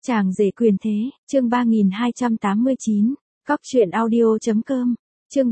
Chàng rể quyền thế, chương 3289, cóc truyện audio.com, chương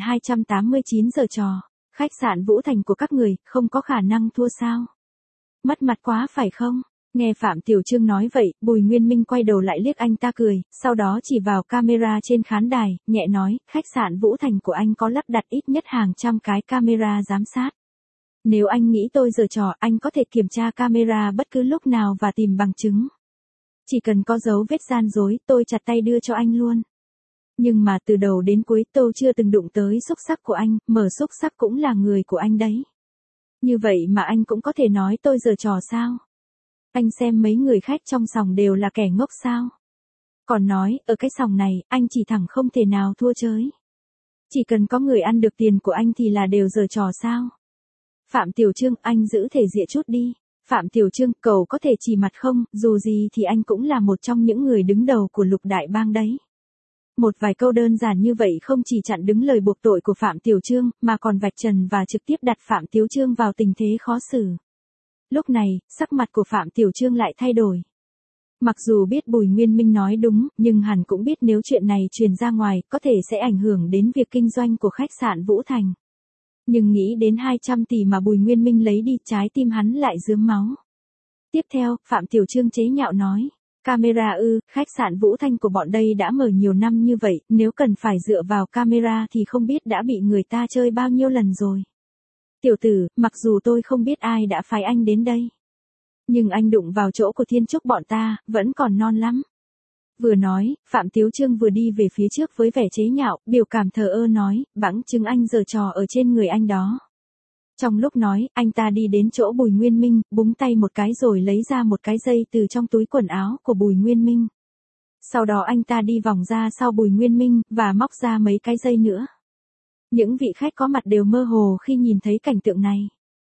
3289 giờ trò, khách sạn Vũ Thành của các người, không có khả năng thua sao? Mất mặt quá phải không? Nghe Phạm Tiểu Trương nói vậy, Bùi Nguyên Minh quay đầu lại liếc anh ta cười, sau đó chỉ vào camera trên khán đài, nhẹ nói, khách sạn Vũ Thành của anh có lắp đặt ít nhất hàng trăm cái camera giám sát. Nếu anh nghĩ tôi giở trò, anh có thể kiểm tra camera bất cứ lúc nào và tìm bằng chứng. Chỉ cần có dấu vết gian dối, tôi chặt tay đưa cho anh luôn. Nhưng mà từ đầu đến cuối tôi chưa từng đụng tới xúc xắc của anh, mở xúc xắc cũng là người của anh đấy. Như vậy mà anh cũng có thể nói tôi giở trò sao? Anh xem mấy người khách trong sòng đều là kẻ ngốc sao? Còn nói, ở cái sòng này, anh chỉ thẳng không thể nào thua chới. Chỉ cần có người ăn được tiền của anh thì là đều giở trò sao? Phạm Tiểu Trương, anh giữ thể diện chút đi. Phạm Tiểu Trương, cậu có thể chỉ mặt không, dù gì thì anh cũng là một trong những người đứng đầu của Lục Đại Bang đấy. Một vài câu đơn giản như vậy không chỉ chặn đứng lời buộc tội của Phạm Tiểu Trương, mà còn vạch trần và trực tiếp đặt Phạm Tiểu Trương vào tình thế khó xử. Lúc này, sắc mặt của Phạm Tiểu Trương lại thay đổi. Mặc dù biết Bùi Nguyên Minh nói đúng, nhưng hẳn cũng biết nếu chuyện này truyền ra ngoài, có thể sẽ ảnh hưởng đến việc kinh doanh của khách sạn Vũ Thành. Nhưng nghĩ đến 200 tỷ mà Bùi Nguyên Minh lấy đi, trái tim hắn lại rướm máu. Tiếp theo, Phạm Tiểu Trương chế nhạo nói, camera khách sạn Vũ Thanh của bọn đây đã mở nhiều năm như vậy, nếu cần phải dựa vào camera thì không biết đã bị người ta chơi bao nhiêu lần rồi. Tiểu tử, mặc dù tôi không biết ai đã phái anh đến đây, nhưng anh đụng vào chỗ của thiên trúc bọn ta, vẫn còn non lắm. Vừa nói, Phạm Tiểu Trương vừa đi về phía trước với vẻ chế nhạo, biểu cảm thờ ơ nói, bằng chứng anh giở trò ở trên người anh đó. Trong lúc nói, anh ta đi đến chỗ Bùi Nguyên Minh, búng tay một cái rồi lấy ra một cái dây từ trong túi quần áo của Bùi Nguyên Minh. Sau đó anh ta đi vòng ra sau Bùi Nguyên Minh, và móc ra mấy cái dây nữa. Những vị khách có mặt đều mơ hồ khi nhìn thấy cảnh tượng này.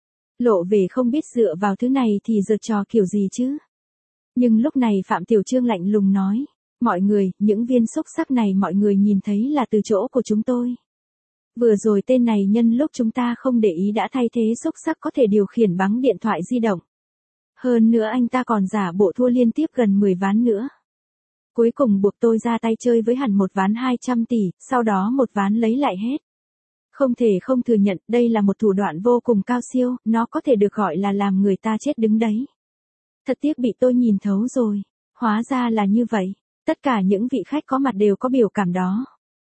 Lộ vẻ không biết dựa vào thứ này thì giở trò kiểu gì chứ. Nhưng lúc này Phạm Tiểu Trương lạnh lùng nói, mọi người, những viên xúc xắc này mọi người nhìn thấy là từ chỗ của chúng tôi. Vừa rồi tên này nhân lúc chúng ta không để ý đã thay thế xúc xắc có thể điều khiển bằng điện thoại di động. Hơn nữa anh ta còn giả bộ thua liên tiếp gần 10 ván nữa. Cuối cùng buộc tôi ra tay chơi với hẳn một ván 200 tỷ, sau đó một ván lấy lại hết. Không thể không thừa nhận, đây là một thủ đoạn vô cùng cao siêu, nó có thể được gọi là làm người ta chết đứng đấy. Thật tiếc bị tôi nhìn thấu rồi. Hóa ra là như vậy. Tất cả những vị khách có mặt đều có biểu cảm đó.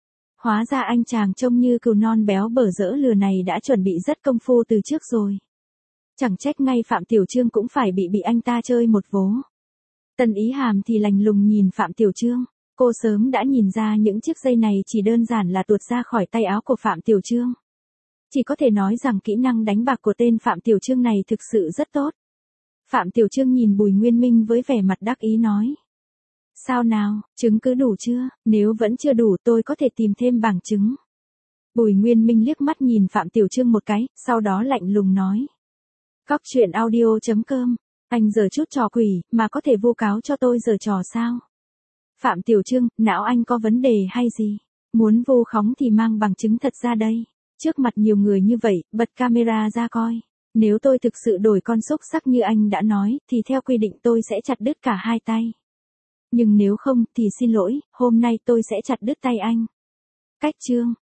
Hóa ra anh chàng trông như cừu non béo bở dỡ lừa này đã chuẩn bị rất công phu từ trước rồi. Chẳng trách ngay Phạm Tiểu Trương cũng phải bị anh ta chơi một vố. Tần Ý Hàm thì lạnh lùng nhìn Phạm Tiểu Trương. Cô sớm đã nhìn ra những chiếc dây này chỉ đơn giản là tuột ra khỏi tay áo của Phạm Tiểu Trương. Chỉ có thể nói rằng kỹ năng đánh bạc của tên Phạm Tiểu Trương này thực sự rất tốt. Phạm Tiểu Trương nhìn Bùi Nguyên Minh với vẻ mặt đắc ý nói. Sao nào, chứng cứ đủ chưa? Nếu vẫn chưa đủ tôi có thể tìm thêm bằng chứng. Bùi Nguyên Minh liếc mắt nhìn Phạm Tiểu Trương một cái, sau đó lạnh lùng nói. cóc truyện audio.com, anh giở chút trò quỷ, mà có thể vu cáo cho tôi giở trò sao? Phạm Tiểu Trương, não anh có vấn đề hay gì? Muốn vu khống thì mang bằng chứng thật ra đây. Trước mặt nhiều người như vậy, bật camera ra coi. Nếu tôi thực sự đổi con xúc xắc như anh đã nói, thì theo quy định tôi sẽ chặt đứt cả hai tay. Nhưng nếu không, thì xin lỗi, hôm nay tôi sẽ chặt đứt tay anh. Cách chương.